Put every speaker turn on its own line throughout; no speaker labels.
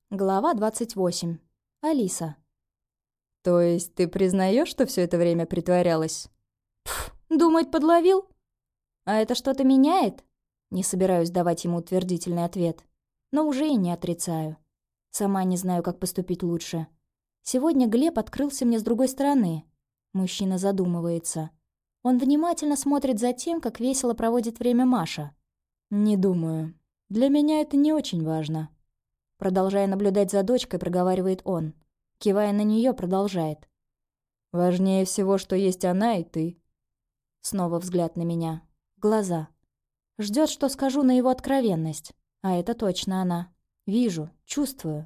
Глава 28. Алиса.
То есть ты признаешь, что все это время притворялась?
Думает, подловил? А это что-то меняет? Не собираюсь давать ему утвердительный ответ. Но уже и не отрицаю. Сама не знаю, как поступить лучше. Сегодня Глеб открылся мне с другой стороны. Мужчина задумывается. Он внимательно смотрит за тем, как весело проводит время Маша.
Не думаю. Для меня это не очень важно.
Продолжая наблюдать за дочкой, проговаривает он. Кивая на нее, продолжает.
Важнее всего, что есть она и ты.
Снова взгляд на меня. Глаза. Ждет, что скажу на его откровенность. А это точно она. Вижу, чувствую.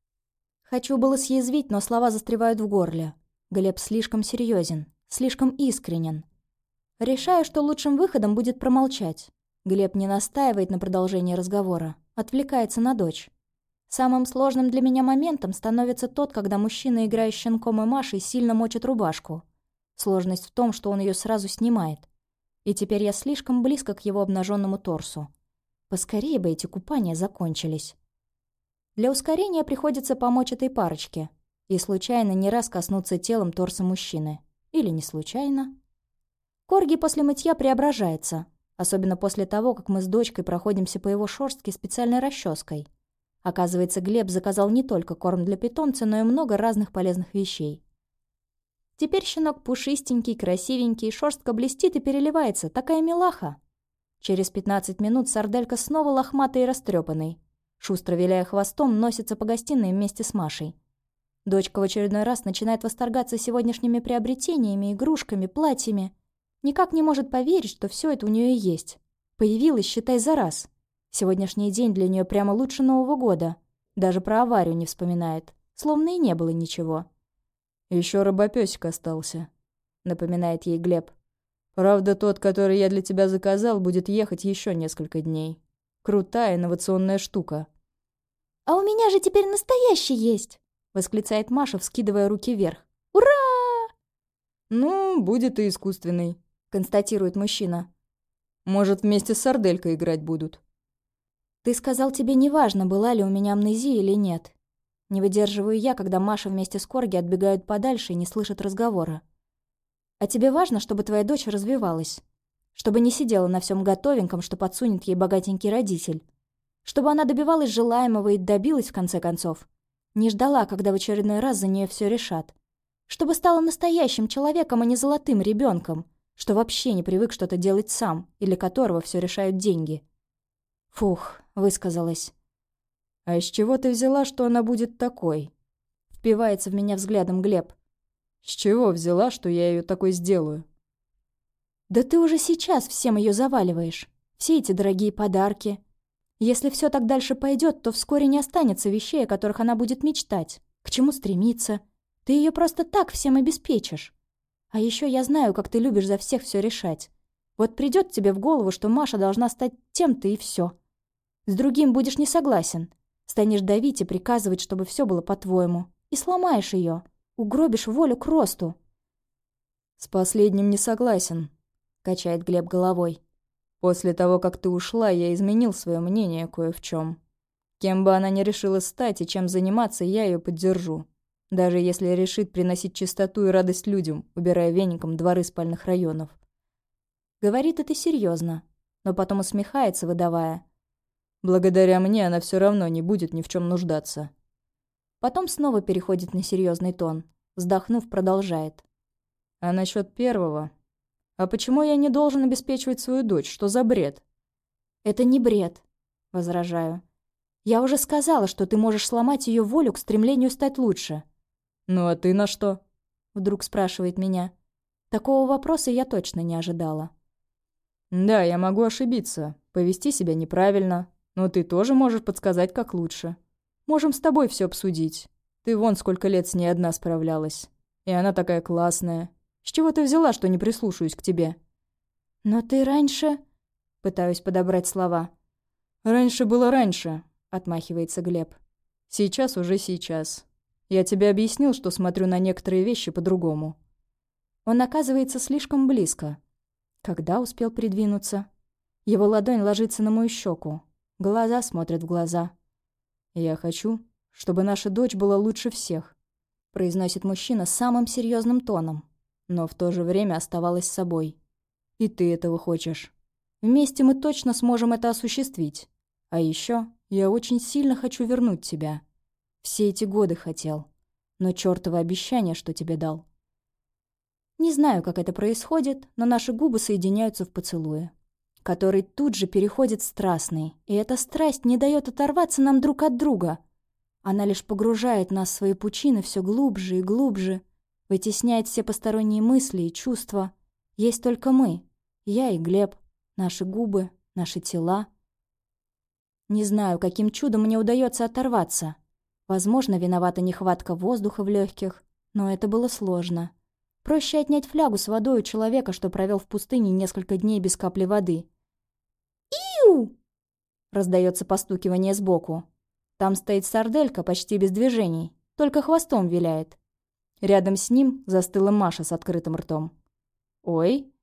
Хочу было съязвить, но слова застревают в горле. Глеб слишком серьезен, слишком искренен. Решаю, что лучшим выходом будет промолчать. Глеб не настаивает на продолжении разговора. Отвлекается на дочь. Самым сложным для меня моментом становится тот, когда мужчина, играя с щенком и Машей, сильно мочит рубашку. Сложность в том, что он ее сразу снимает. И теперь я слишком близко к его обнаженному торсу. Поскорее бы эти купания закончились. Для ускорения приходится помочь этой парочке. И случайно не раз коснуться телом торса мужчины. Или не случайно. Корги после мытья преображается. Особенно после того, как мы с дочкой проходимся по его шерстке специальной расческой. Оказывается, Глеб заказал не только корм для питомца, но и много разных полезных вещей. Теперь щенок пушистенький, красивенький, шерстка блестит и переливается, такая милаха. Через 15 минут сарделька снова лохматый и растрепанный. Шустро виляя хвостом, носится по гостиной вместе с Машей. Дочка в очередной раз начинает восторгаться сегодняшними приобретениями, игрушками, платьями. Никак не может поверить, что все это у нее есть. Появилось, считай, за раз. Сегодняшний день для нее прямо лучше Нового года. Даже про аварию не вспоминает. Словно и не было ничего.
Еще робопёсик остался, напоминает ей Глеб. Правда, тот, который я для тебя заказал, будет ехать еще несколько дней. Крутая инновационная штука.
«А у меня же теперь настоящий есть!» восклицает Маша, вскидывая руки вверх. «Ура!»
Ну, будет и искусственный, констатирует мужчина. Может, вместе с сарделькой играть будут.
«Ты сказал, тебе не важно, была ли у меня амнезия или нет». Не выдерживаю я, когда Маша вместе с Корги отбегают подальше и не слышат разговора. «А тебе важно, чтобы твоя дочь развивалась? Чтобы не сидела на всем готовеньком, что подсунет ей богатенький родитель? Чтобы она добивалась желаемого и добилась в конце концов? Не ждала, когда в очередной раз за нее все решат? Чтобы стала настоящим человеком, а не золотым ребенком, что вообще не привык что-то делать сам, или которого все решают деньги?» Фух, высказалась.
«А из чего ты взяла, что она будет такой?»
Впивается в меня взглядом Глеб.
«С чего взяла, что я ее такой сделаю?»
«Да ты уже сейчас всем ее заваливаешь. Все эти дорогие подарки. Если все так дальше пойдет, то вскоре не останется вещей, о которых она будет мечтать. К чему стремиться? Ты ее просто так всем обеспечишь. А еще я знаю, как ты любишь за всех все решать. Вот придет тебе в голову, что Маша должна стать тем-то и все. С другим будешь не согласен. Станешь давить и приказывать, чтобы все было по-твоему. И сломаешь ее. Угробишь волю к росту».
«С последним не согласен», — качает Глеб головой. «После того, как ты ушла, я изменил свое мнение кое в чем. Кем бы она ни решила стать и чем заниматься, я ее поддержу. Даже если решит приносить чистоту и радость людям, убирая веником дворы спальных районов».
Говорит это серьезно, но потом усмехается, выдавая.
«Благодаря мне она все равно не будет ни в чем нуждаться».
Потом снова переходит на серьезный тон. Вздохнув, продолжает.
«А насчет первого? А почему я не должен обеспечивать свою дочь? Что за бред?»
«Это не бред», — возражаю. «Я уже сказала, что ты можешь сломать ее волю к стремлению стать лучше».
«Ну а ты на что?»
— вдруг спрашивает меня. Такого вопроса я точно не ожидала.
«Да, я могу ошибиться, повести себя неправильно, но ты тоже можешь подсказать, как лучше. Можем с тобой все обсудить. Ты вон сколько лет с ней одна справлялась. И она такая классная. С чего ты взяла, что не прислушаюсь к тебе?»
«Но ты раньше...» — пытаюсь подобрать слова.
«Раньше было раньше», — отмахивается Глеб. «Сейчас уже сейчас. Я тебе объяснил, что смотрю на некоторые вещи по-другому».
Он оказывается слишком близко. Когда успел придвинуться? Его ладонь ложится на мою щеку. Глаза смотрят в глаза.
«Я хочу, чтобы наша дочь была лучше всех», — произносит мужчина самым серьезным тоном, но в то же время оставалась собой. «И ты этого хочешь. Вместе мы точно сможем это осуществить. А еще я очень сильно хочу вернуть тебя. Все эти годы хотел. Но чёртово обещание, что тебе дал».
Не знаю, как это происходит, но наши губы соединяются в поцелуе, который тут же переходит в страстный, и эта страсть не дает оторваться нам друг от друга. Она лишь погружает нас в свои пучины все глубже и глубже, вытесняет все посторонние мысли и чувства. Есть только мы, я и Глеб, наши губы, наши тела. Не знаю, каким чудом мне удается оторваться. Возможно, виновата нехватка воздуха в легких, но это было сложно. Проще отнять флягу с водой у человека, что провел в пустыне несколько дней без капли воды. «Иу!» — раздается постукивание сбоку. Там стоит сарделька почти без движений, только хвостом виляет. Рядом с ним застыла Маша с открытым ртом. «Ой!»